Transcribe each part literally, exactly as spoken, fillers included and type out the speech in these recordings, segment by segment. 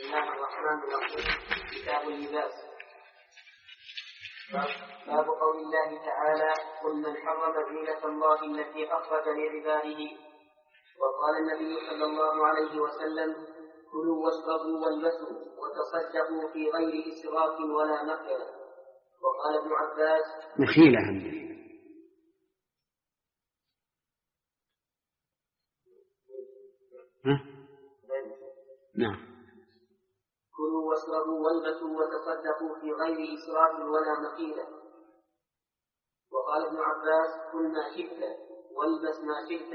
الله الرحمن الرحيم. كتاب اللباس. باب قول الله تعالى: قل من حرم زينة الله التي أخرج لعباده. وقال النبي صلى الله عليه وسلم: كلوا واشربوا والبسوا وتصدقوا في غير إسراف ولا مخيلة. وقال ابن عباس: مخيلة. ها؟ نعم. كلوا واشربوا والبسوا وتصدقوا في غير إسراف ولا مخيلة. وقال ابن عباس: كل ما شئت والبس ما شئت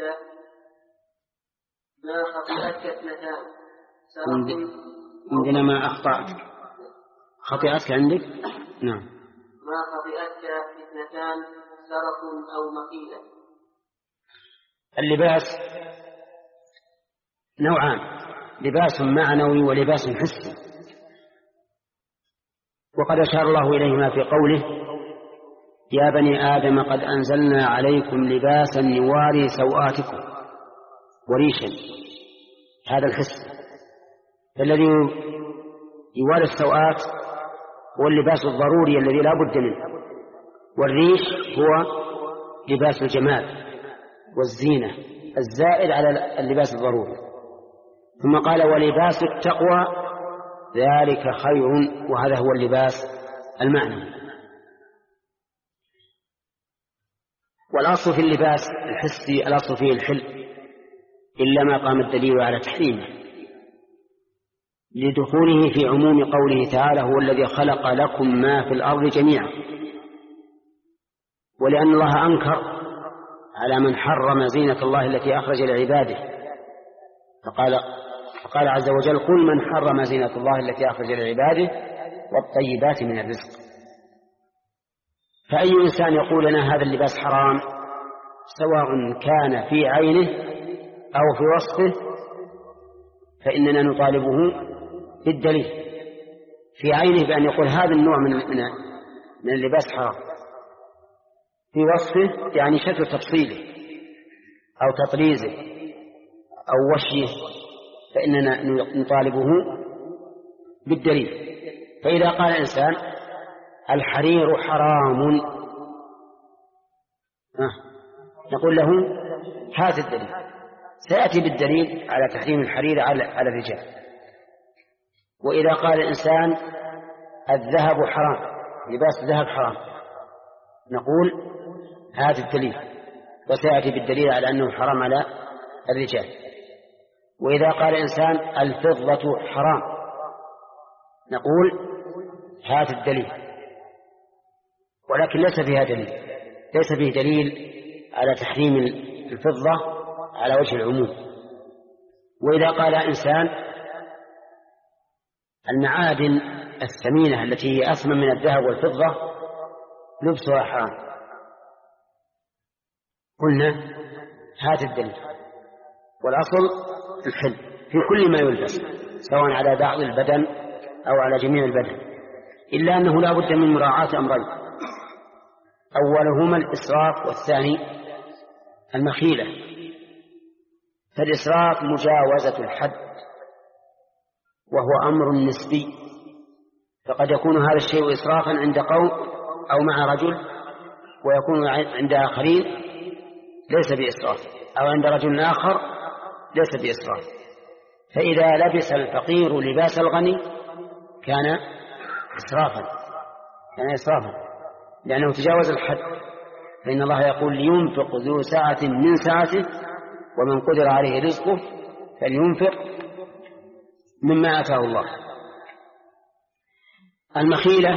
ما خطئتك اثنتان. عندنا ما أخطأت خطئتك عندك. نعم. ما خطئتك اثنتان سرق أو مخيلة. اللباس نوعان: لباس معنوي ولباس حسي، وقد أشار الله إليهما في قوله: يا بني آدم قد أنزلنا عليكم لباسا يواري سوآتكم وريشا. هذا الحس. الذي يواري السوآت هو اللباس الضروري الذي لا بد منه، والريش هو لباس الجمال والزينة الزائد على اللباس الضروري. ثم قال: ولباس التقوى ذلك خير، وهذا هو اللباس المعنوي. والأصل في اللباس الحسي الأصل فيه الحل، إلا ما قام الدليل على تحريمه لدخوله في عموم قوله تعالى: هو الذي خلق لكم ما في الأرض جميعا. ولأن الله أنكر على من حرم زينة الله التي أخرج لعباده، فقال فقال عز وجل: قل من حرم زينة الله التي أخرج لعباده والطيبات من الرزق. فأي إنسان يقول لنا هذا اللباس حرام، سواء كان في عينه أو في وصفه، فإننا نطالبه بالدليل. في عينه بأن يقول هذا النوع من من اللباس حرام، في وصفه يعني شكل تفصيله أو تطريزه أو وشيه، فإننا نطالبه بالدليل. فإذا قال إنسان الحرير حرام، نقول له هات الدليل. سيأتي بالدليل على تحريم الحرير على الرجال. وإذا قال الإنسان الذهب حرام، لباس الذهب حرام، نقول هات الدليل، وسيأتي بالدليل على أنه حرام على الرجال. وإذا قال إنسان الفضة حرام، نقول هات الدليل، ولكن ليس فيها دليل، ليس فيه دليل على تحريم الفضة على وجه العموم. وإذا قال إنسان المعادن الثمينة التي هي أثمن من الذهب والفضة لبسها حرام، قلنا هات الدليل. والأصل الحل في كل ما يلبس، سواء على بعض البدن أو على جميع البدن، إلا أنه لا بد من مراعاة أمرين: أولهما الإسراف، والثاني المخيلة. فالإسراف مجاوزة الحد، وهو أمر نسبي، فقد يكون هذا الشيء إسرافا عند قوم أو مع رجل، ويكون عند آخرين ليس بإسراف، أو عند رجل آخر ليس بإسراف. فإذا لبس الفقير لباس الغني كان إسرافا، كان إسرافا لأنه تجاوز الحد. فإن الله يقول: لينفق ذو سعة من سعته ومن قدر عليه رزقه فلينفق مما آتاه الله. المخيلة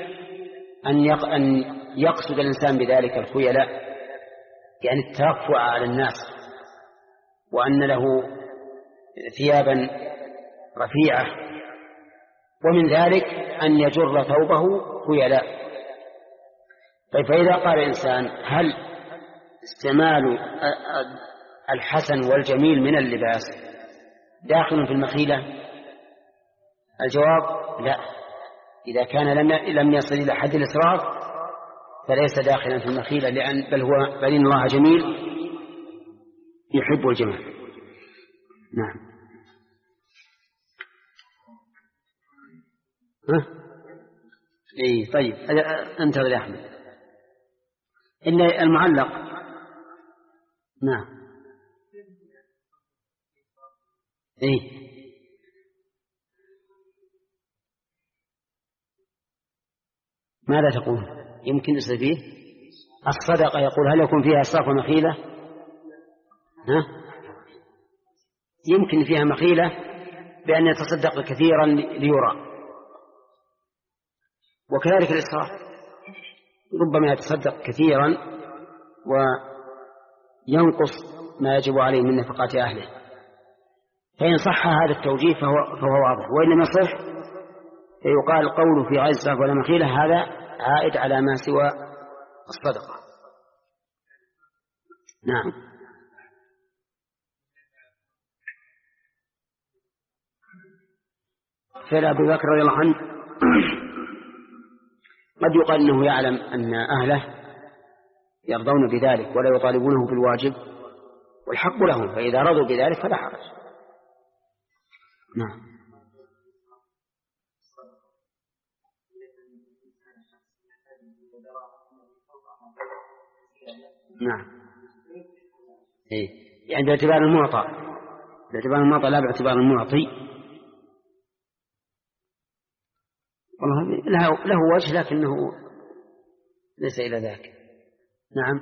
أن يقصد الإنسان بذلك الخيلاء، يعني الترفع على الناس، وأن له ثيابا رفيعة، ومن ذلك أن يجر ثوبه خيلاء. طيب، فإذا قال الإنسان هل استعمال الحسن والجميل من اللباس داخل في المخيلة؟ الجواب لا. إذا كان لم يصل إلى حد الإسراف فليس داخلا في المخيلة، لأن بل هو بل إن الله جميل يحب الجمال. نعم. ها؟ إيه طيب انتظر يا أحمد. إن المعلق نعم إيه ماذا تقول؟ يمكن يصير فيه الصدقة. يقول هل يكون فيها إسراف ومخيلة؟ ها؟ يمكن فيها مخيلة بأن يتصدق كثيرا ليرى، وكذلك الإسراف ربما يتصدق كثيرا وينقص ما يجب عليه من نفقات أهله. فإن صح هذا التوجيه فهو, فهو واضح، وإن لم يصح يقال قوله في غير إسراف ولا مخيلة هذا عائد على ما سوى الصدقة. نعم. فعل أبي بكر رضي الله عنه قد يقال أنه يعلم أن أهله يرضون بذلك ولا يطالبونه بالواجب، والحق لهم، فإذا رضوا بذلك فلا حرج. نعم. نعم إيه يعني باعتبار المعطى، باعتبار المعطى لا باعتبار المعطي. والله له, له وجه لكنه ليس إلى ذاك. نعم.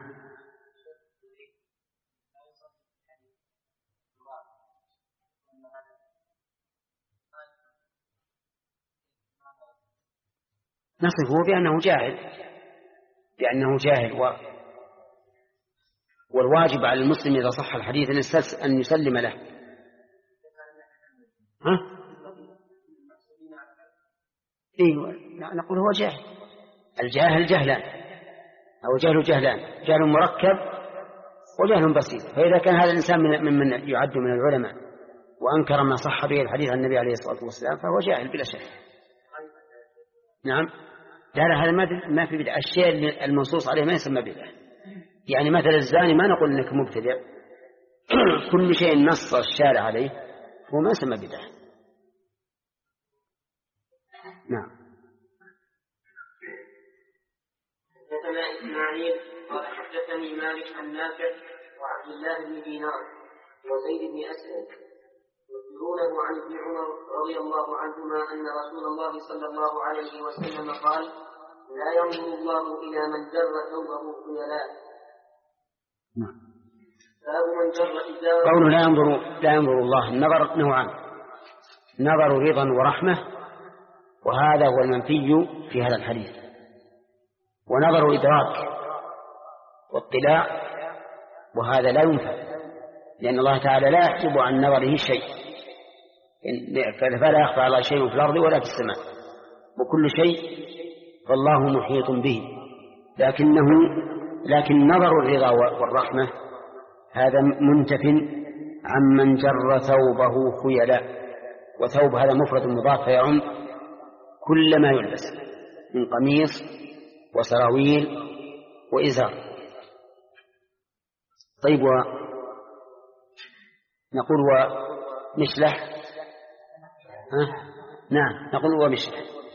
نصفه بأنه جاهل، بأنه جاهل و... والواجب على المسلم إذا صح الحديث أن يسلم له. ها؟ إيه نقول هو جاهل. الجاهل جهلان أو جهل جهلان، جهل مركب وجهل بسيط. فإذا كان هذا الإنسان من من يعد من العلماء وأنكر ما صح به الحديث عن النبي عليه الصلاة والسلام فهو جاهل بلا شك. نعم. لا لا هذا ما في بدعة. الشيء المنصوص عليه ما يسمى بدعة. يعني مثل الزاني ما نقول إنك مبتدع. كل شيء نص الشارع عليه هو ما يسمى بدعة. نعم. حدثنا إسماعيل قال حدثني مالك عن نافع وعبد الله بن دينار وزيد بن أسلم يذكرونه عن ابن عمر رضي الله عنهما أن رسول الله صلى الله عليه وسلم قال: لا ينظر الله إلى من جر ثوبه خيلاء. باب من جر إزاره. قوله لا ينظر لا ينظر الله، النظر نوعان: نظر رضا ورحمة، وهذا هو المنفي في هذا الحديث، ونظر إدراك واطلاع، وهذا لا ينفع، لأن الله تعالى لا يحجب عن نظره شيء، فلا يخفى على شيء في الأرض ولا في السماء، وكل شيء فالله محيط به. لكنه لكن نظر الرضا والرحمة هذا منتف عن من جر ثوبه خيلاء. وثوب هذا مفرد مضاف فيعم كل ما يلبس من قميص وسراويل وإزار. طيب، نقول ومشلح. ها؟ نعم نقول ومشلح.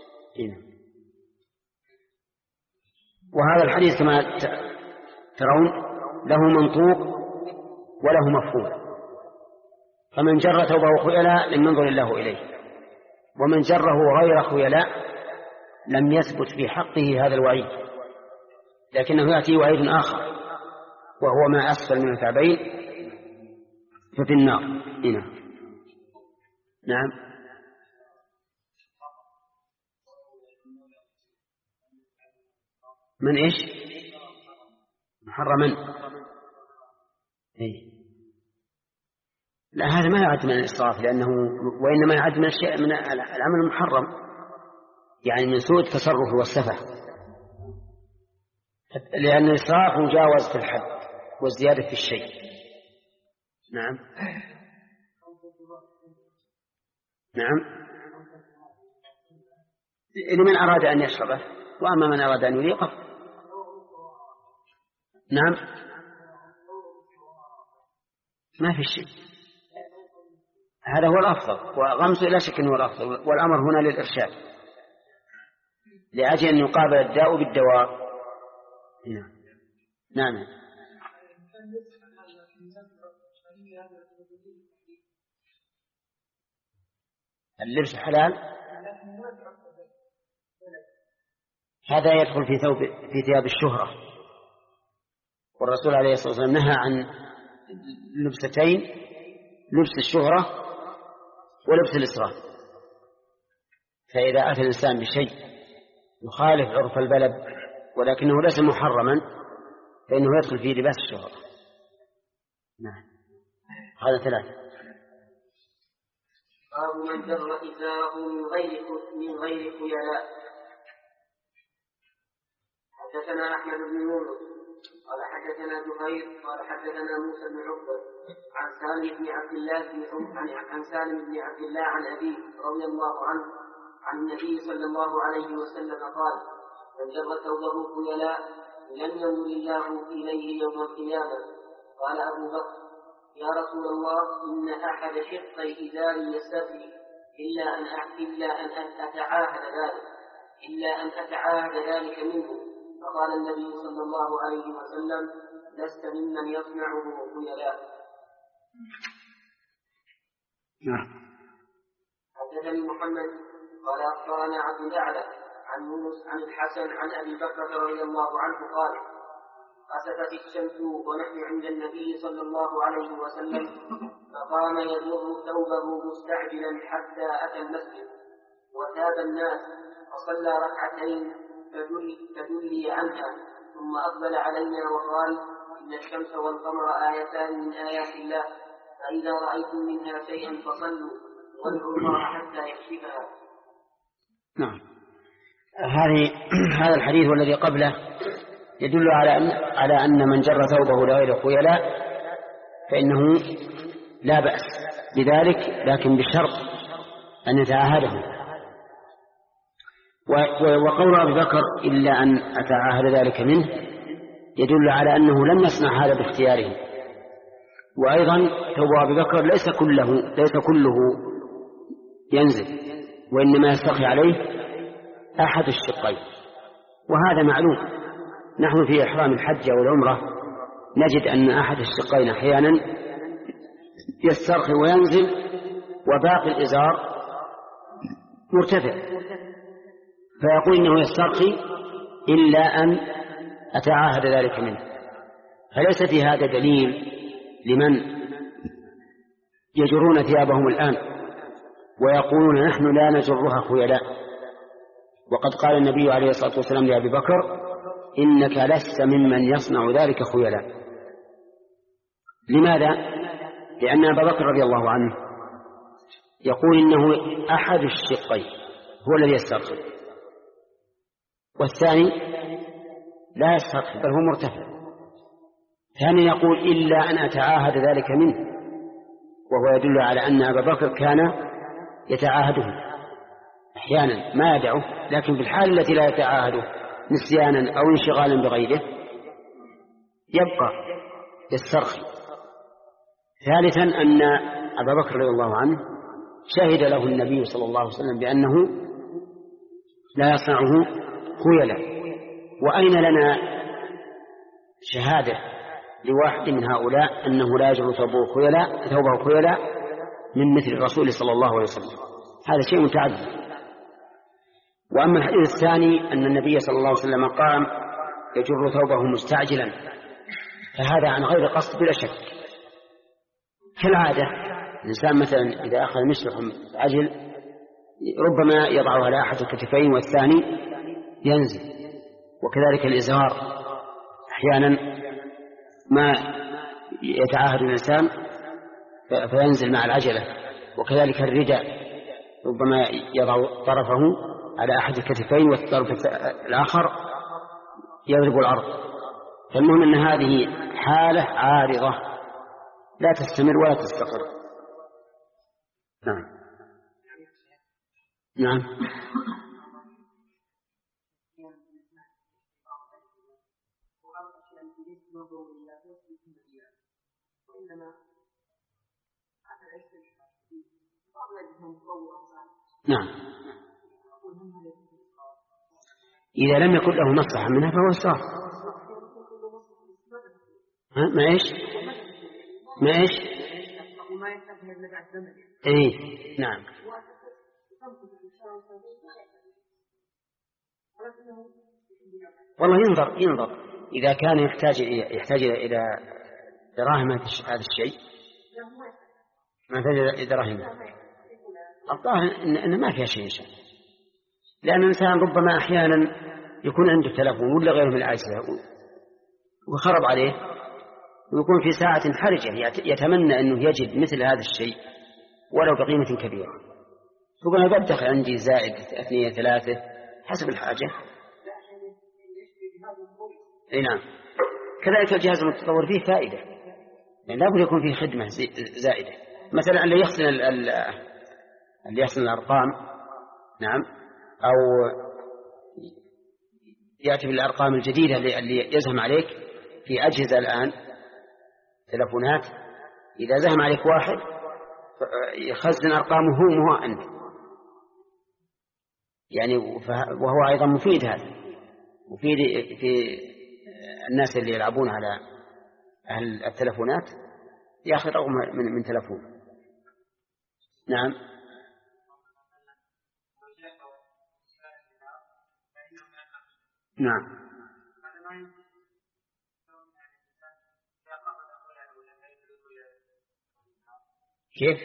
وهذا الحديث كما ترون له منطوق وله مفهوم. فمن جر ثوبه خيلاء لم ينظر الله إليه، ومن جره غير خيلاء لم يثبت في حقه هذا الوعيد، لكنه يأتي وعيد آخر وهو ما أسفل من الكعبين ففي النار. هنا. نعم. من إيش؟ محرما. إيه؟ لا، هذا ما يعد من الإسراف، لأنه وإنما يعد من الشيء من العمل المحرم، يعني من سوء التصرف والسفه، لأن الإسراف مجاوز في الحد والزيادة في الشيء. نعم. نعم. لمن أراد أن يشربه، وأما من أراد أن يليقه. نعم. ما في شيء، هذا هو الأفضل، وغمزه لا شك أنه هو الأفضل، والأمر هنا للإرشاد. لأجل أن يقابل الداء بالدواء. نعم. اللبس حلال، هذا يدخل في ثوب في ثياب الشهرة، والرسول عليه الصلاة والسلام نهى عن لبستين: لبس الشهرة ولبس الإسراف. فإذا أتى الإنسان بشيء يخالف عرف البلد ولكنه ليس محرما فإنه يدخل في لباس الشهرة. نعم. هذا ثلاثة. باب من جر إزاره من غير من غير خيلاء. حدثنا أحمد بن يونس قال حدثنا زهير قال حدثنا موسى بن عقبة عن سالم بن عبد الله بن عن عن سالم بن عبد الله عن أبيه رضي الله عنه عن النبي صلى الله عليه وسلم قال: من جر ثوبه خيلاء لم ينظر الله إليه يوم القيامة. قال أبو بكر: يا رسول الله، إن أحد شقي إزاري يستفي إلا أن إلا أن أتعاهد ذلك إلا أن أتعاهد ذلك منه. فقال النبي صلى الله عليه وسلم: لست ممن يصنعه خيلاء. نعم. حدثني محمد قال أخبرنا عبد الأعلى عن يونس عن الحسن عن أبي بكر رضي الله عنه قال: خسفت الشمس ونحن عند النبي صلى الله عليه وسلم، فقام يجر ثوبه مستعجلا حتى أتى المسجد، وتاب الناس فصلى ركعتين فدلي عنها، ثم أقبل علينا وقال: إن الشمس والقمر آيتان من آيات الله، فإذا رأيتم منها شيئا فصلوا وادعوا الله حتى يكشفها. نعم. هذه هذا الحديث والذي قبله يدل على أن على أن من جر ثوبه لغير خيلاء فإنه لا بأس بذلك، لكن بشرط أن يتعاهده. وقول أبي بكر إلا أن أتعاهد ذلك منه يدل على أنه لم يصنع هذا باختياره. وأيضا ثوب أبي بكر ليس كله ليس كله ينزل، وإنما يستقي عليه أحد الشقين، وهذا معلوم. نحن في إحرام الحج والعمرة نجد أن أحد الشقين أحيانا يسترخي وينزل وباقي الإزار مرتفع، فيقول إنه يسترخي إلا أن أتعاهد ذلك منه. فليس في هذا دليل لمن يجرون ثيابهم الآن ويقولون نحن لا نجرها خيلاء. وقد قال النبي عليه الصلاة والسلام لأبي بكر: إنك لست ممن يصنع ذلك خيلاء. لماذا؟ لأن أبا بكر رضي الله عنه يقول إنه أحد الشقين هو الذي يسترخي، والثاني لا يسترخي بل هو مرتفع. ثاني يقول إلا أن أتعاهد ذلك منه، وهو يدل على أن أبا بكر كان يتعاهده أحيانا ما يدعه، لكن في الحال التي لا يتعاهده نسيانا أو انشغالا بغيره يبقى يسترخي. ثالثا أن أبا بكر رضي الله عنه شهد له النبي صلى الله عليه وسلم بأنه لا يصنعه خيلاء. وأين لنا شهادة لواحد من هؤلاء أنه لا يجر ثوبه خيلاء ثوبه خيلاء من مثل الرسول صلى الله عليه وسلم؟ هذا شيء متعذب. وأما الحديث الثاني أن النبي صلى الله عليه وسلم قام يجر ثوبه مستعجلا، فهذا عن غير قصد بلا شك. كالعادة الإنسان مثلا إذا أخذ مسلح عجل ربما يضعه على أحد الكتفين والثاني ينزل، وكذلك الإزار أحيانا ما يتعاهد الإنسان فينزل مع العجلة، وكذلك الرداء ربما يضع طرفه على أحد الكتفين والطرف الآخر يضرب الأرض. فالمهم أن هذه حالة عارضة لا تستمر ولا تستقر. نعم. نعم. نعم. إذا لم يكن له مصلحة منها فهو إسراف. ها ما إيش ما إيش إيه نعم. والله ينظر ينظر إذا كان يحتاج يحتاج إلى دراهم هذا الشيء ما يحتاج دراهم الظاهر إن ما فيها شيء إن شاء الله، لأن الإنسان ربما أحيانا يكون عنده تلفون ولا غيره من الأجهزة وخرب عليه ويكون في ساعة حرجة يتمنى أنه يجد مثل هذا الشيء ولو بقيمة كبيرة، يقول أنا بدخل عندي زائد اثنين ثلاثة حسب الحاجة. اي نعم. كذلك الجهاز المتطور فيه فائدة، يعني لا بد يكون فيه خدمة زائدة، مثلا اللي يحسن اللي يحسن الأرقام نعم، أو يأتي بالأرقام الجديدة اللي يزهم عليك في أجهزة الآن تلفونات، إذا زهم عليك واحد يخزن أرقامه هو أنت، يعني وهو أيضا مفيد، هذا مفيد في الناس اللي يلعبون على أهل التلفونات يأخذ رقم من, من تلفون. نعم. نعم. كيف؟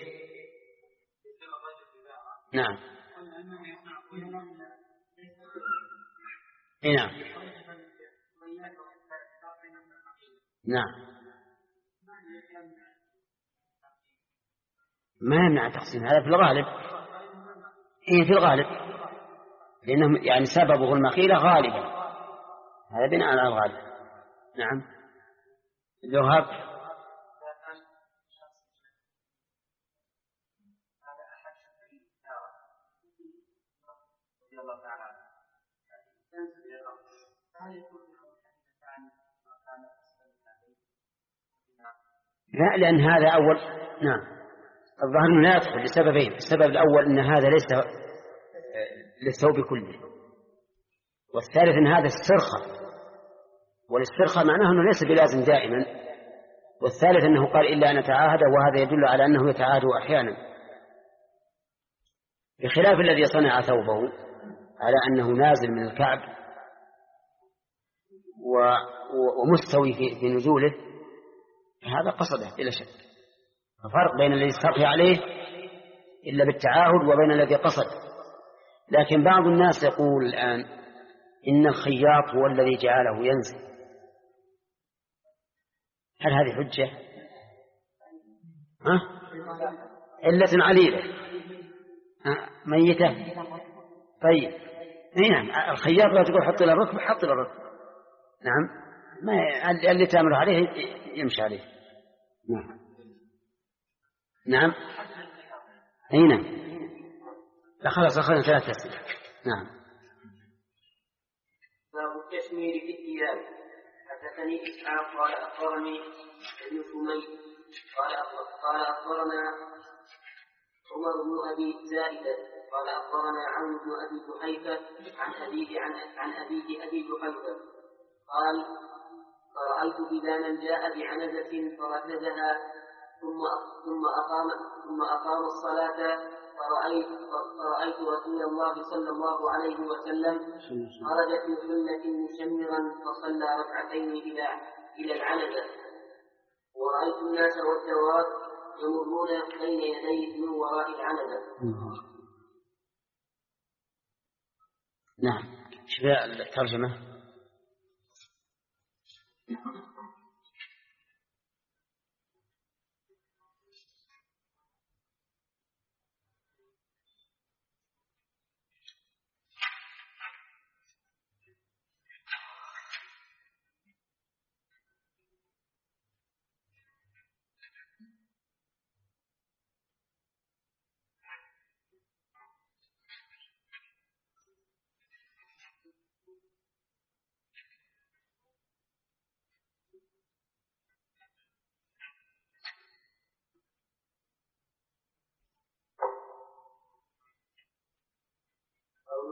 نعم. نعم. نعم. ما يمنع تقسيم هذا في الغالب. إيه في الغالب، لأنه يعني سببه المخيلة غالبا، هذا بناء على الغالب. نعم. ذهب. لا، لأن هذا أول. نعم. الظاهر أنه لا يدخل لسببين، السبب الأول أن هذا ليس للثوب كله، والثالث أن هذا استرخى، والاسترخاء معناه أنه ليس بلازم دائما، والثالث أنه قال إلا أن أتعاهد، وهذا يدل على أنه يتعاهد أحيانا، بخلاف الذي صنع ثوبه على أنه نازل من الكعب ومستوي في نزوله، هذا قصده بلا شك. الفرق بين الذي استرخي عليه إلا بالتعاهد وبين الذي قصد. لكن بعض الناس يقول الآن إن الخياط هو الذي جعله ينزل، هل هذه حجة؟ ها؟ علة عليلة ميتة. طيب نعم، الخياط لا تقول حط إلى الركب، حط إلى الركب. نعم، ما اللي تأمر عليه يمشي عليه. نعم. نعم. أي نعم. لا خلاص أخذنا ثلاثة أسئلة. نعم. باب التشمير في الثياب. حدثني إسحاق قال أخبرني ابن سمي قال قال أخبرنا عمر بن أبي زائدة قال أخبرنا عون بن أبي جحيفة عن أبيه عن عن أبيه أبي جحيفة قال فرأيت بلالا جاء بعنزة فركزها ثم ثم أقام ثم أقام الصلاة فرأيت فرأيت رسول الله صلى الله عليه وسلم خرج في حلة مشمرا فصلى ركعتين إلى إلى العنزة، ورأيت الناس والدواب يمرون بين يديه من وراء العنزة. نعم. شوف الترجمة.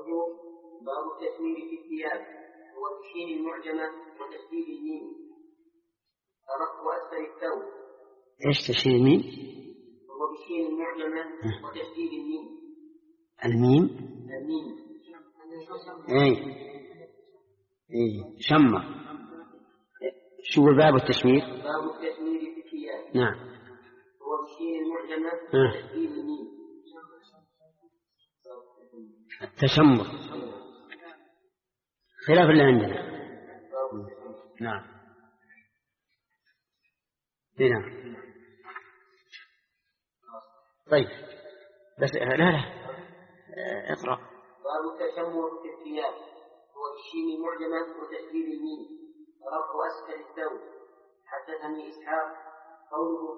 باب التشمير في الثياب هو بشين المعجمة وتشديد الميم الرفع وأسفل الثوب. إيش تشديد الميم؟ هو بشين المعجمة وتشديد الميم. الميم؟ الميم. إيه إيه شمر. شو باب التشمير؟ باب التشمير في الثياب. نعم. هو بشين المعجمة وتشديد الميم. التشمر خلاف اللي عندنا. نعم نعم. طيب بس لا لا اقرأ. باب التشمر في الثياب هو بالشين المعجمة وتشديد الميم رفع أسفل الثوب. حدثني إسحاق قوله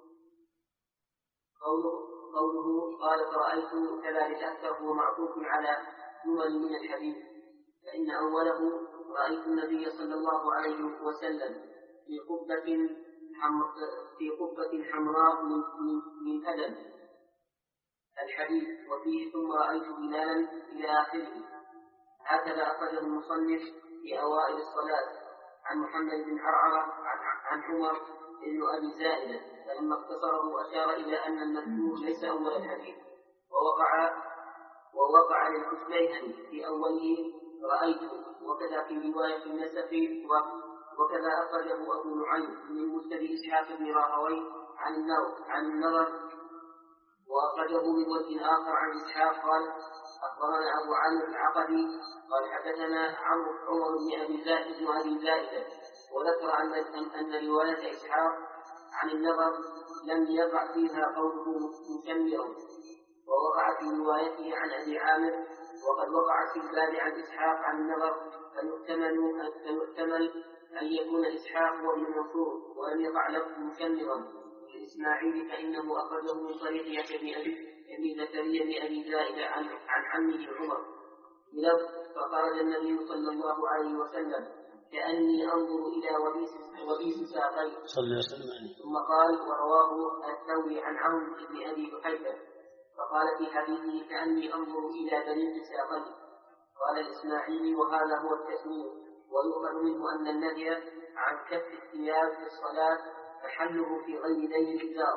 قوله قوله قال فرأيت كذلك أكثر معطوف على جمل من الحديث، فإن أوله رأيت النبي صلى الله عليه وسلم في قبة حمر في قبة حمراء من من أدم الحديث، وفيه ثم رأيت بلالا إلى آخره. هكذا أخرجه المصنف في أوائل الصلاة عن محمد بن عرعرة عن عمر بن أبي زائدة، فلما اختصره أشار إلى أن المذكور ليس أول الحديث، ووقع ووقع للحسنين في أوله رأيت، وكذا في رواية النسخ، وكذا أخرجه أبو نعيم من مسند إسحاق بن راهويه عن النظر عن النظر وأخرجه من وجه آخر عن إسحاق قال أخبرنا أبو عامر العقدي قال حدثنا عمرو عمر بن أبي زائد بن أبي زائدة، وذكر أن أن رواية إسحاق عن النظر لم يقع فيها قوله مشمرا، ووقع في روايته عن أبي عامر، وقد وقع في الباب عن إسحاق عن النظر، فيحتمل فيحتمل أن يكون إسحاق وابن منصور، ولم يقع له مشمرا. الإسماعيلي فإنه أخرجه من طريق يحيى بن أبي زكريا بن أبي زائدة عن عن عمه عمر بلفظ فخرج النبي صلى الله عليه وسلم كأني أنظر إلى وبيس وبيس ساقيه صلى الله عليه وسلم. ثم قال ورواه الثوري عن عون بن أبي بحيرة فقال في حديثه كأني أنظر إلى بني ساقيه. قال الإسماعيلي وهذا هو التسمير، ويؤخذ منه أن النهي عن كف الثياب في الصلاة محله في غير ذيل الإزار،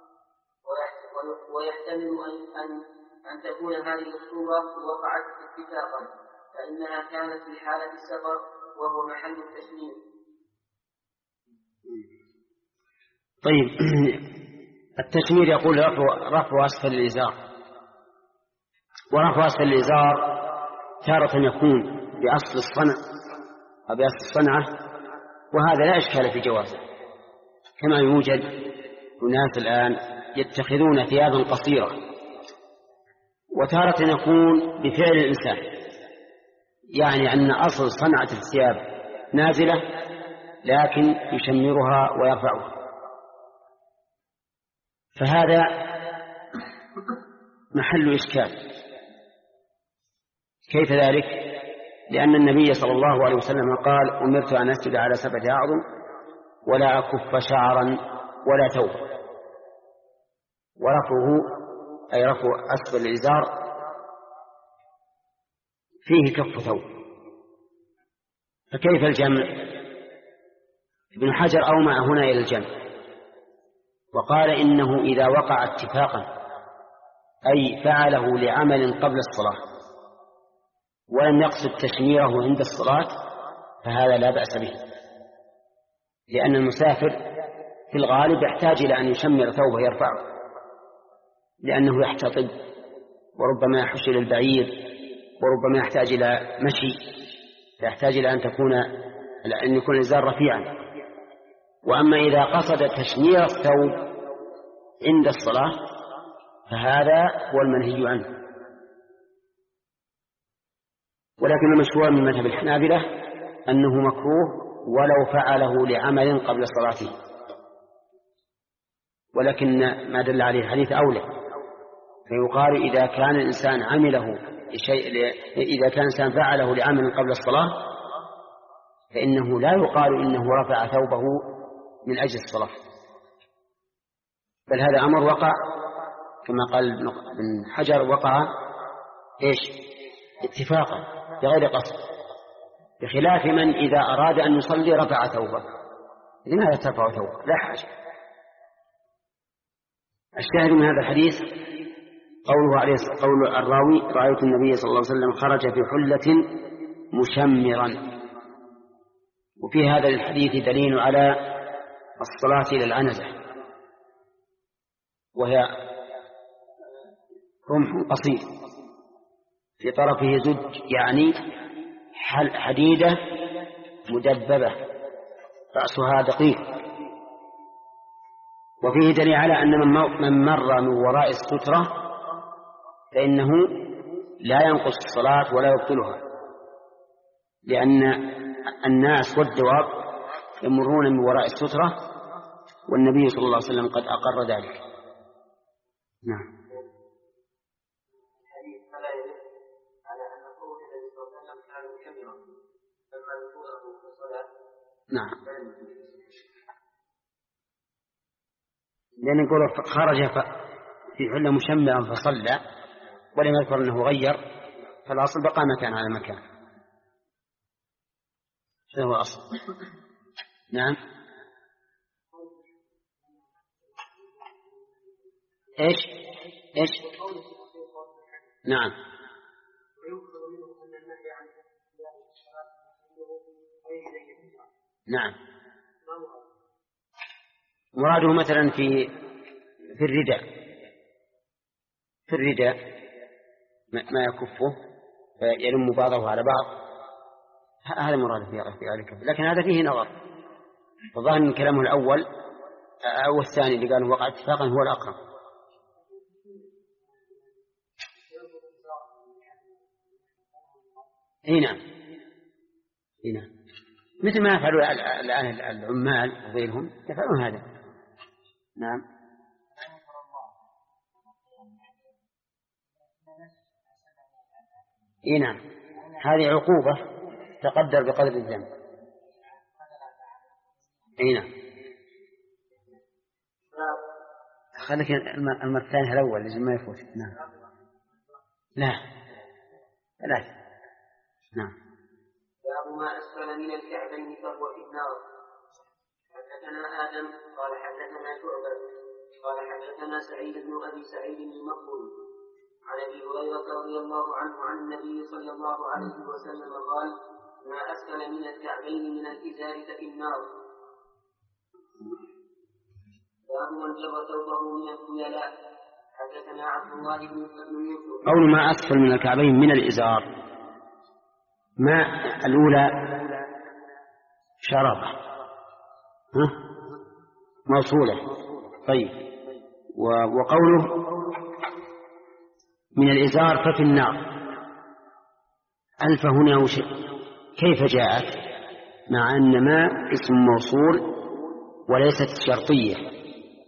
ويحتمل أن, أن, أن تكون هذه الصورة وقعت اتفاقا، فإنها كانت في حالة السفر وهو محل التشمير. طيب التشمير يقول رفع, رفع أسفل الإزار، ورفع أسفل الإزار تارة يكون بأصل الصنع أو بأصل الصنعة، وهذا لا إشكال في جوازه، كما يوجد أناس الآن يتخذون ثيابا قصيرة، وتارة يكون بفعل الإنسان، يعني أن أصل صنعة الثياب نازلة لكن يشمرها ويرفعها، فهذا محل إشكال. كيف ذلك؟ لأن النبي صلى الله عليه وسلم قال أمرت أن أسجد على سبعة أعظم ولا أكف شعرا ولا ثوب، ورفعه أي رفع أسفل الإزار فيه كف ثوب، فكيف الجمع؟ ابن حجر أومع هنا إلى الجمع وقال إنه إذا وقع اتفاقا أي فعله لعمل قبل الصلاة ولم يقصد تشميره عند الصلاة فهذا لا بأس به، لأن المسافر في الغالب يحتاج إلى أن يشمر ثوبه يرفعه لأنه يحتطب، وربما يحش إلى البعير، وربما يحتاج إلى مشي، يحتاج إلى أن تكون أن يكون الإزار رفيعا. وأما إذا قصد تشمير الثوب عند الصلاة فهذا هو المنهي عنه. ولكن المشهور من مذهب الحنابلة أنه مكروه ولو فعله لعمل قبل صلاته، ولكن ما دل عليه الحديث أولى، فيقال إذا كان الإنسان عمله شيء إذا كان الإنسان فعله لعمل قبل الصلاة فإنه لا يقال إنه رفع ثوبه من أجل الصلاة، بل هذا أمر وقع كما قال ابن حجر وقع إيش اتفاقا بغير قصد، بخلاف من إذا أراد أن يصلي رفع ثوبه. لماذا ترفع ثوبه؟ لا حاجة. الشاهد من هذا الحديث قوله عليه قول الراوي: رأيت النبي صلى الله عليه وسلم خرج في حلة مشمرا. وفي هذا الحديث دليل على الصلاة إلى العنزة، وهي رمح قصير في طرفه زج، يعني حديدة مدببة رأسها دقيق. وفيه دليل على أن من مر من وراء السترة فإنه لا ينقص الصلاة ولا يبطلها، لأن الناس والدواب يمرون من وراء السترة، والنبي صلى الله عليه وسلم قد أقر ذلك. نعم. نعم، لأن يقول خرج في حلة مشمرا فصلى ولم يذكر أنه غير، فالأصل بقى مكان على مكان. هذا هو الأصل. نعم. إيش إيش نعم. نعم، مراده مثلا في في الرداء في الرداء ما يكفه يلم بعضه على بعض، هذا مراده في ذلك. لكن هذا فيه نظر، فظاهر من كلامه الأول أو الثاني اللي قال وقع اتفاقا هو الأقرب. اي نعم، اي نعم، مثل ما يفعلوا الآن العمال وغيرهم يفعلون هذا. نعم. اي نعم، هذه عقوبة تقدر بقدر الذنب. اي نعم. خليك المرة الثانية الأول لازم ما يفوت. نعم. لا ثلاثة. نعم. باب ما أسفل من الكعبين فهو في النار. حدثنا آدم قال حدثنا شعبة قال حدثنا سعيد بن أبي سعيد المقبول عن أبي هريرة رضي الله عنه عن النبي صلى الله عليه وسلم قال: ما أسفل من الكعبين من الإزار ففي النار. باب من جر ثوبه من الخيلاء. حدثنا عبد الله بن يوسف. قول ما أسفل من الكعبين من الإزار، ما الأولى شرطة موصولة. طيب، وقوله من الإزار ففي النار، ألف هنا وش... كيف جاءت مع أن ما اسم موصول وليست شرطية؟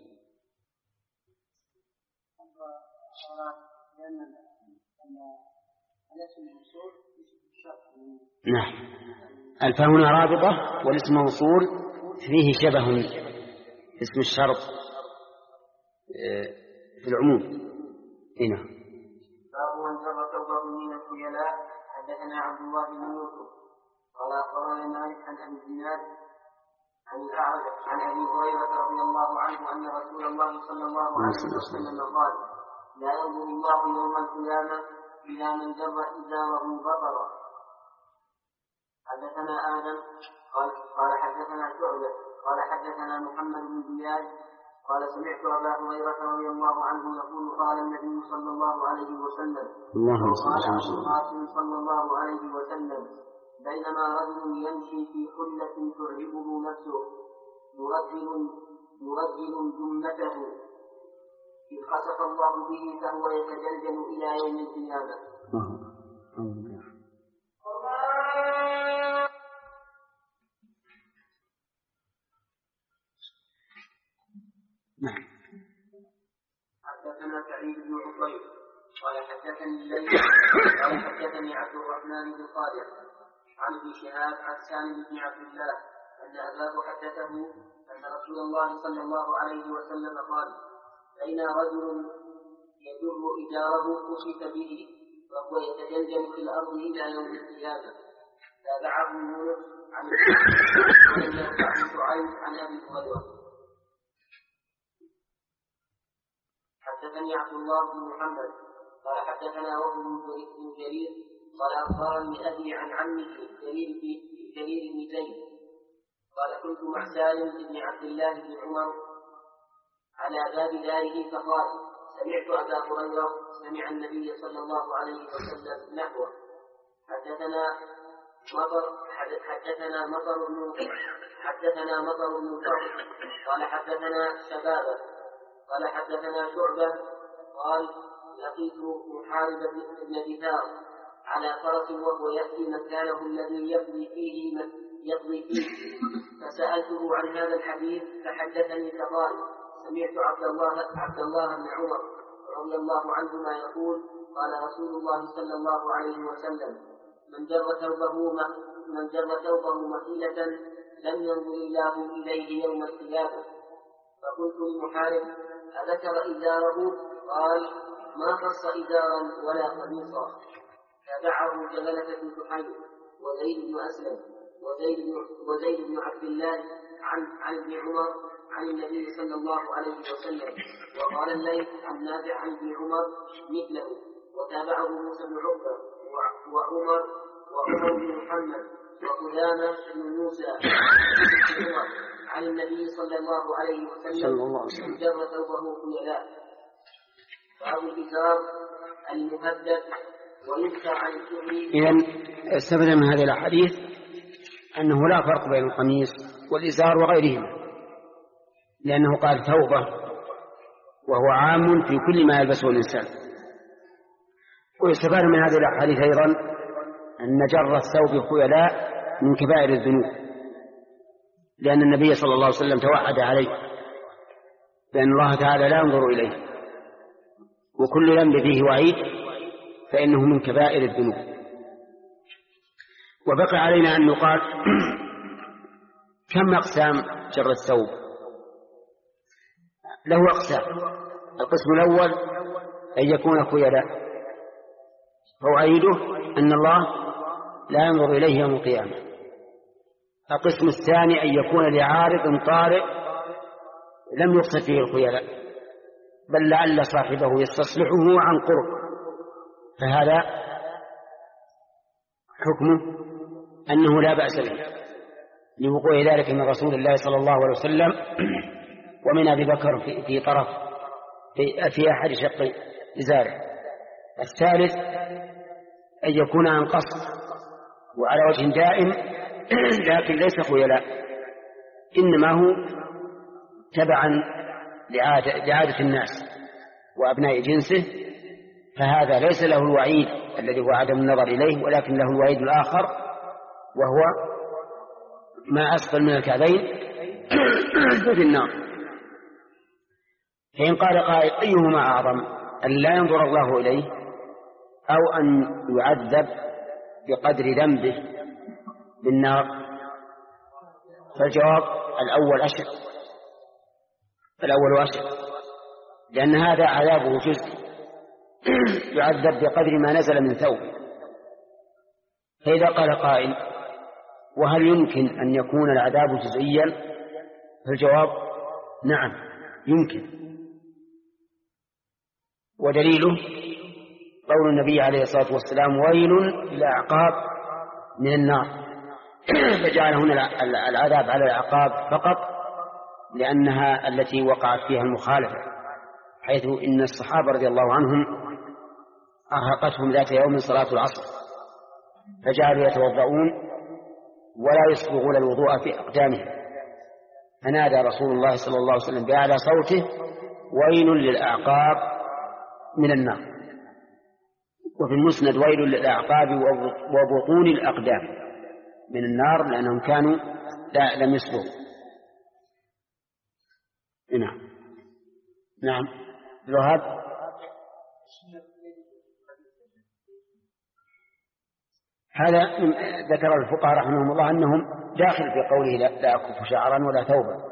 نعم، ألف هنا رابطة والاسم موصول فيه شبه اسم الشرط في العموم. هنا باب من جر ثوبه من الخيلاء. حدثنا عبد الله بن يوسف قال أخبرنا مالك عن أبي الزناد عن الأعرج عن أبي هريرة رضي الله عنه أن رسول الله صلى الله عليه وسلم قال: لا ينظر الله يوم القيامة إلى من جر إزاره بطرا. حدثنا آدم قال قال حدثنا شعبة قال حدثنا محمد بن زياد قال سمعت أبا هريرة رضي الله عنه يقول: قال النبي صلى الله عليه وسلم وقال أبو القاسم صلى الله عليه وسلم: بينما رجل يمشي في حلة تعجبه نفسه مرجل مرجل جمته إذ خسف الله به فهو يتجلجل إلى يوم القيامة. نعم. حدثنا سعيد بن عقيل قال حدثني الليث قال حدثني عبد الرحمن بن قادر عن ابن شهاب عن سالم بن عبد الله أن أباه حدثه أن رسول الله صلى الله عليه وسلم قال: بين رجل يجر إزاره كشف به وهو يتجلجل في الأرض إلى يوم القيامة. تابعه يونس عن ولم يرفع شعيب عن أبي هريرة. حدثني عبد الله بن محمد قال حدثنا وهو بن جرير قال أخبرني أبي عن عمه جرير بن زيد قال كنت مع سالم بن عبد الله بن عمر على باب داره فقال سمعت أبا هريرة سمع النبي صلى الله عليه وسلم نحوه. حدثنا مطر حدثنا مطر بن حدثنا مطر بن فرح قال حدثنا شبابه قال حدثنا شعبة قال لقيت محارب بن دثار على فرس وهو يأتي مكانه الذي يقضي فيه يقضي فيه فسألته عن هذا الحديث فحدثني فقال سمعت عبد الله عبد الله بن عمر رضي الله عنهما يقول قال رسول الله صلى الله عليه وسلم من جر ثوبه من جر ثوبه مخيلة لم ينظر الله إليه يوم القيامة. فقلت لمحارب أذكر إزاره؟ قال ما خص إزارا ولا قميصا. تابعه جلالة بن سحيم وزيد بن أسلم وزيد بن, وزيد بن عبد الله عن عن ابن عمر عن النبي صلى الله عليه وسلم. وقال الليث عن نافع عن ابن عمر مثله. وتابعه موسى بن عقبة وعمر وعمر بن محمد وقدامة بن موسى عن النبي صلى الله عليه وسلم جر ثوبه خيلاء. فأبو الإزار المهدد وينكر عن الكبر. إذن استفدنا من هذه الأحاديث أنه لا فرق بين القميص والإزار وغيرهما، لأنه قال ثوبه وهو عام في كل ما يلبسه الإنسان. ويستفاد من هذه الأحاديث أيضا أن جر الثوب خيلاء من كبائر الذنوب، لأن النبي صلى الله عليه وسلم توعد عليه بأن الله تعالى لا ينظر إليه، وكل ذنب فيه وعيد فإنه من كبائر الذنوب. وبقي علينا أن نقال كم أقسام جر الثوب؟ له أقسام. القسم الأول أن يكون خيلاء، فوعيده أن الله لا ينظر إليه يوم القيامة. القسم الثاني أن يكون لعارض طارئ لم يقصد فيه الخيلاء، بل لعل صاحبه يستصلحه عن قرب، فهذا حكمه أنه لا بأس به لوقوع ذلك من رسول الله صلى الله عليه وسلم ومن أبي بكر في, في طرف في, في أحد شق إزاره. الثالث أن يكون عن قصد وعلى وجه دائم لكن ليس خيلاء، إنما هو تبعا لعادة, لعادة الناس وأبناء جنسه، فهذا ليس له الوعيد الذي هو عدم النظر إليه، ولكن له الوعيد الآخر وهو ما أسفل من الكعبين في النار. فإن قال قائل أيهما أعظم، أن لا ينظر الله إليه أو أن يعذب بقدر ذنبه بالنار؟ فالجواب الأول أشد، الأول أشد، لأن هذا عذابه جزء يعذب بقدر ما نزل من ثوب. فإذا قال قائل وهل يمكن أن يكون العذاب جزئيا؟ فالجواب نعم يمكن، ودليله قول النبي عليه الصلاة والسلام ويل للأعقاب من النار، فجعل هنا العذاب على الأعقاب فقط لأنها التي وقعت فيها المخالفة، حيث إن الصحابة رضي الله عنهم أرهقتهم ذات يوم صلاة العصر فجعلوا يتوضؤون ولا يسبغون الوضوء في أقدامهم، فنادى رسول الله صلى الله عليه وسلم بأعلى صوته ويل للأعقاب من النار. وفي المسند ويل للأعقاب وبطون الأقدام من النار، لأنهم كانوا لا لم يسبغوا. نعم نعم الوهاب. هذا ذكر الفقهاء رحمهم الله أنهم داخل في قوله لا, لا أكف شعرا ولا ثوبا،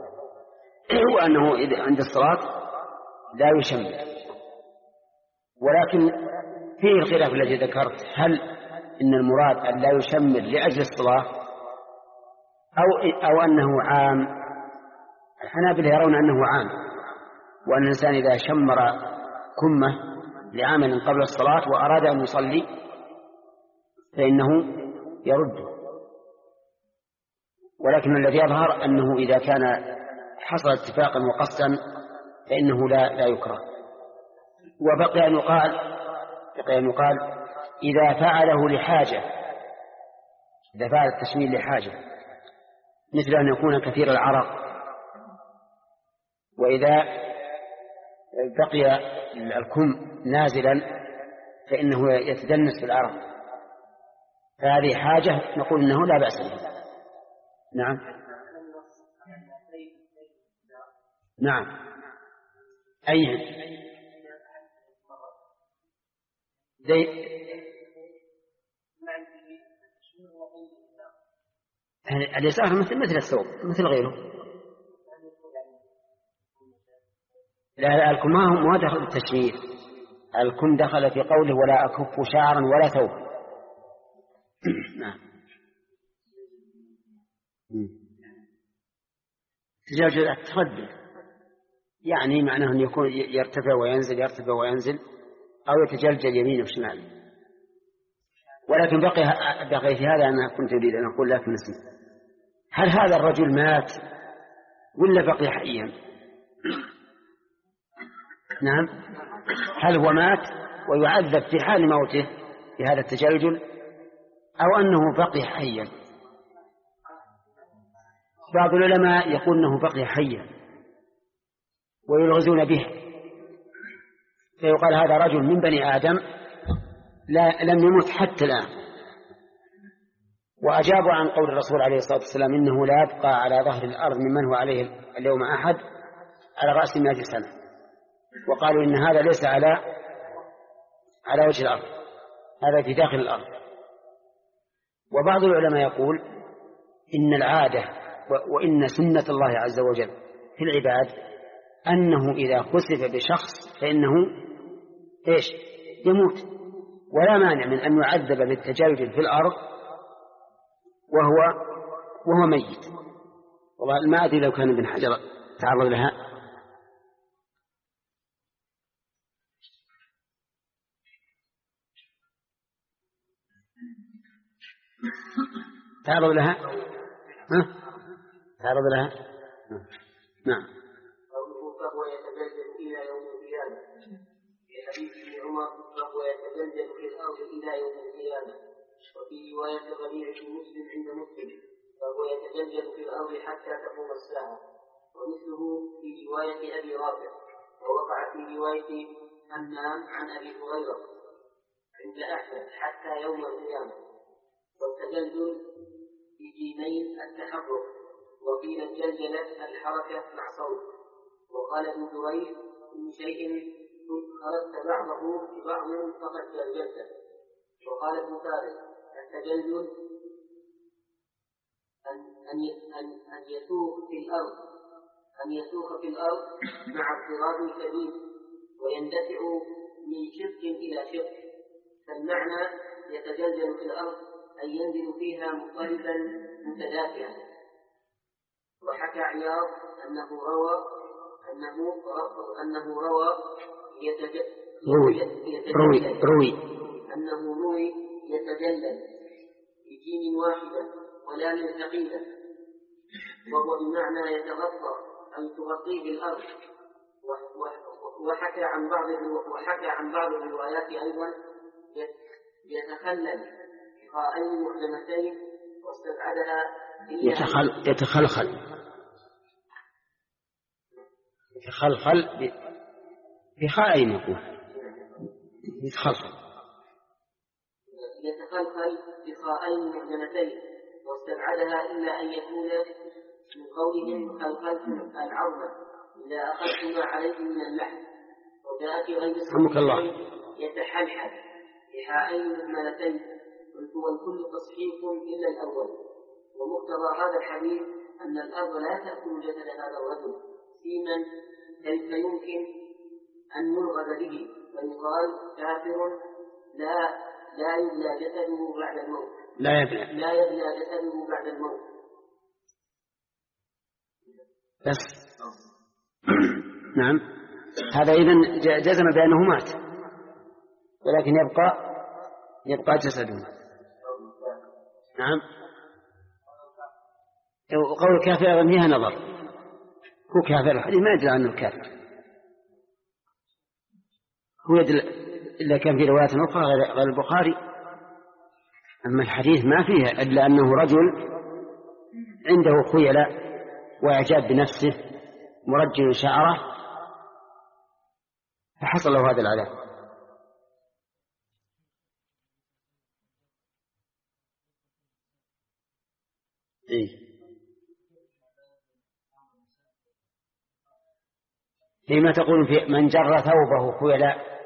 وأنه عند الصلاة لا يشمل. ولكن فيه الخلاف الذي ذكرت، هل إن المراد أن لا يشمر لأجل الصلاة أو, أو أنه عام. الحنابلة يرون أنه عام، وأن الإنسان إذا شمر كمه لعمل قبل الصلاة وأراد أن يصلي فإنه يرده، ولكن الذي يظهر أنه إذا كان حصل اتفاقا وقصدا فإنه لا, لا يكره. وبقي أن يقال بقي أن يقال إذا فعله لحاجة، إذا فعل التشميل لحاجة مثل أن يكون كثير العرق، وإذا بقي الكم نازلا فإنه يتدنس في العرق، فهذه حاجة نقول إنه لا بأس به. نعم نعم أي زي اليسار مثل مثل الثوب مثل غيره. لا الكم ما دخل التشمير، الكم دخل في قوله ولا أكف شعرا ولا ثوب. نعم تجاوز التردد يعني معناه أن يكون يرتفع وينزل يرتفع وينزل أو يتجلجل يمين وشمال. ولكن بقي بقي في هذا أنا كنت أريد أن أقول لك نسيت، هل هذا الرجل مات ولا بقي حيا؟ نعم، هل هو مات ويعذب في حال موته في هذا التجلجل أو أنه بقي حيا؟ بعض العلماء يقول أنه بقي حيا ويلغزون به، فيقال هذا رجل من بني آدم لا لم يمت حتى الآن. وأجابوا عن قول الرسول عليه الصلاة والسلام إنه لا يبقى على ظهر الأرض ممن هو عليه اليوم أحد على رأس مئة سنة، وقالوا إن هذا ليس على على وجه الأرض، هذا في داخل الأرض. وبعض العلماء يقول إن العادة وإن سنة الله عز وجل في العباد أنه إذا خسف بشخص فإنه إيش يموت، ولا مانع من أن يعذب بالتجلجل في الأرض وهو وهو ميت. والله ما أدري لو كان ابن حجر تعرض لها. تعرض لها ها؟ تعرض لها نعم. فهو يتجلجل إلى يوم القيامة، في حديث ابن عمر فهو يتجلجل في الأرض إلى يوم القيامة. وفي رواية غريبة مسلم عند مسلم فهو يتجلجل في الأرض حتى تقوم الساعة. ومثله في رواية أبي رافع، ووقع في رواية همام عن أبي هريرة عند أحمد حتى يوم القيامة. والتجلجل بجيمين التحرك، وقيل الجلجلة الحركة مع صوت. وقال ابن جريج إن شيء خلقت بعضه ببعض فقد جلجلته. وقال ابن فارس التجلجل أن, أن, أن, أن يسوق في الأرض أن يسوق في الأرض مع اضطراب شديد ويندفع من شق إلى شق. فالمعنى يتجلجل في الأرض أن ينزل فيها مضطربا متدافعا. وحكى عياض أنه روى أنه أنه روى روي روي أنه روي يتجلل بجيم واحدة ولا من ثقيلة، وهو بمعنى يتغطى أن تغطيه الأرض. وحكى عن بعض وحكى عن بعض الروايات أيضا يتخلل بخاءين محزمتين واستبعدها يتخل يتخلخل يتخلخل بخاءين يقول يتخلخل يتخلخل بخاءين محزمتين واستبعدها إلا أن يكون من قولهم خلخلتم العظم إذا أخذت ما عليه من اللحم. وجاء في غير يتحلحل بحاءين مهملتين والكل تصحيح إلا الأول. ومقتضى هذا الحديث أن الأرض لا تأكل جسد هذا الرجل فيمن كيف يمكن أن يلغز به فيقال كافر لا لا يبلى جسده بعد الموت. لا يبلى لا يبلى جسده بعد الموت. بس. نعم، هذا إذن جزم بأنه مات، ولكن يبقى يبقى جسده. نعم. وقول كافر فيها نظر، هو كافر الحديث ما يدل عنه الكافر، هو يدل إلا كان في رواية أخرى غير البخاري. أما الحديث ما فيها إلا أنه رجل عنده خيلاء وإعجاب بنفسه مرجل شعره فحصل له هذا العذاب. إيه؟ فيما تقول في من جر ثوبه خيلاء،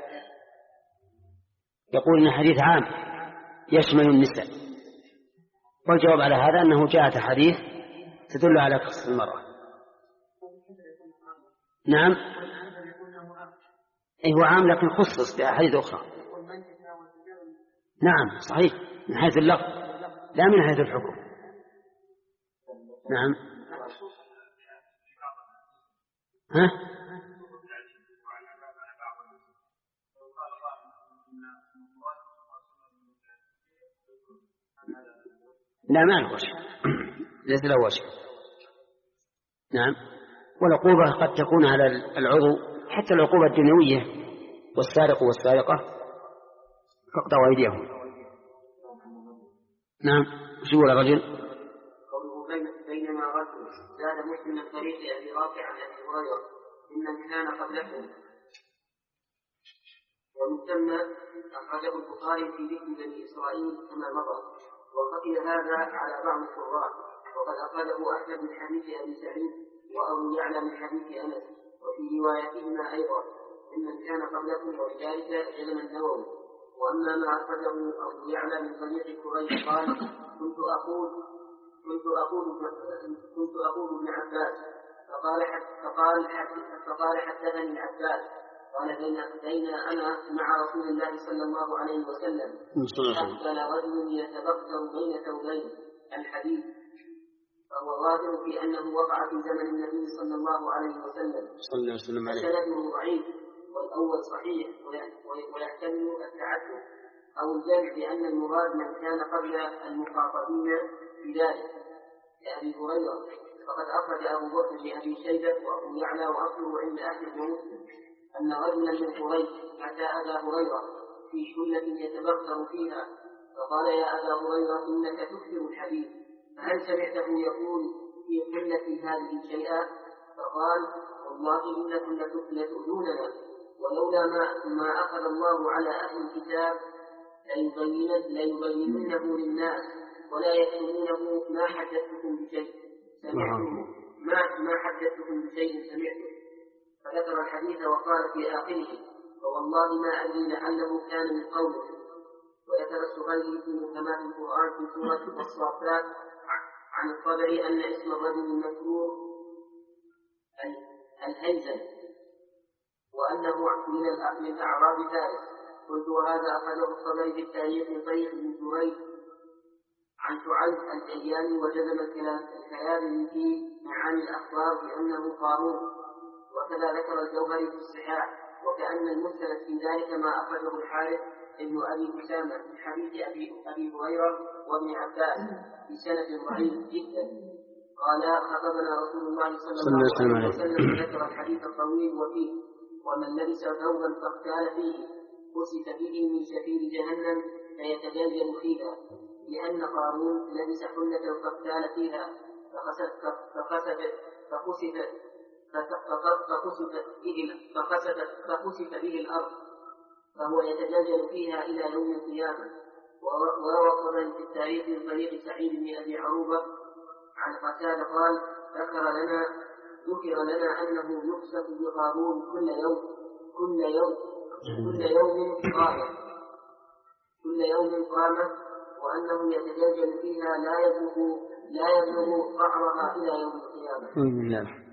يقول إن حديث عام يشمل النساء، والجواب على هذا أنه جاءت حديث تدل على قصة المرأة. نعم، أي هو عام لكن خصص بأحاديث أخرى. نعم صحيح، من حيث اللفظ لا من حيث الحكم. نعم. ها؟ لا ما له وجه، ليس له وجه. نعم. والعقوبة قد تكون على العضو، حتى العقوبة الدنيوية، والسارق والسارقة فاقطعوا أيديهم. نعم. وش يقول الرجل؟ قوله بينما رجل زاد مسلم من طريق أبي رافع عن أبي هريرة ممن كان قبلكم، ومن ثم أخرجه البخاري في ذكر بني إسرائيل كما مضى، وخفي هذا على بعض القراء، وقد أخرجه أحمد من حديث أبي سعيد وأبو يعلى من حديث أنس، وفي روايتهما أيضا ممن كان قبلكم، وبذلك جزم النووي. وأما ما أخرجه أبو يعلى من طريق كريم قال كنت أقول كنت أقول كنت أقول ابن عباس فقال فقال فقال حدثني ابن عباس قال بين بين أنا مع رسول الله صلى الله عليه وسلم أقبل رجل يتبختر بين ثوبين الحديث، فهو ظاهر في أنه وقع في زمن النبي صلى الله عليه وسلم فسنده ضعيف، والأول صحيح ويحتمل التعدد أو الجمع، لأن المراد من كان قبل المخاطبين بذلك كأبي هريرة. فقد أخرج أبو بكر لأبي شيبة وأبو يعلى وأصله عند أحمد ومسلم أن رجلا من قريش أتى أبا هريرة في شلة يتبختر فيها، فقال يا أبا هريرة إنك تكثر الحديث، فهل سمعته يقول في قلة هذه شيئا؟ فقال والله إنكم لتؤذوننا، ولولا ما, ما أخذ الله على أهل الكتاب ليبيننه للناس ولا يكتمونه ما حدثتكم بشيء سمعته ما, ما حدثتكم بشيء سمعته. فذكر الحديث وقال في آخره فوالله ما أدري لعله كان من قوله. وذكر السغيلي في محكمات القرآن في سورة الصافات عن الطبري أن اسم الرجل المذكور الهيزل، وأنه من الأعراب فارس. قلت وهذا أخذه الطبري في التاريخ من طريق بن جريج عن شعيب الأيامي، وجزم الكلام في معاني الأخبار بأنه قارون. وكذا ذكر الجوهري في الصحاح، وكأن المستند في ذلك ما أخرجه الحارث ابن أبي أسامة من حديث أبي, أبي هريرة وابن عباس بسند ضعيف جدا. قال خطبنا رسول الله صلى الله عليه وسلم ذكر الحديث الطويل وفيه ومن لبس ثوبا فاغتال فيه خسف به من شفير جهنم فيتجلجل فيها، لأن قارون لبس حلة فاغتال فيها فخسف فخسف به الأرض فهو يتجلجل فيها إلى يوم القيامة. وروى الطبري في التاريخ من طريق سعيد بن أبي عروبة عن قتادة قال ذكر لنا ذكر لنا أنه يخسف بقارون كل يوم كل يوم كل يوم قامة كل يوم قامة وأنه يتجلجل فيها لا يبلغ لا يبلغ قعرها إلى يوم القيامة.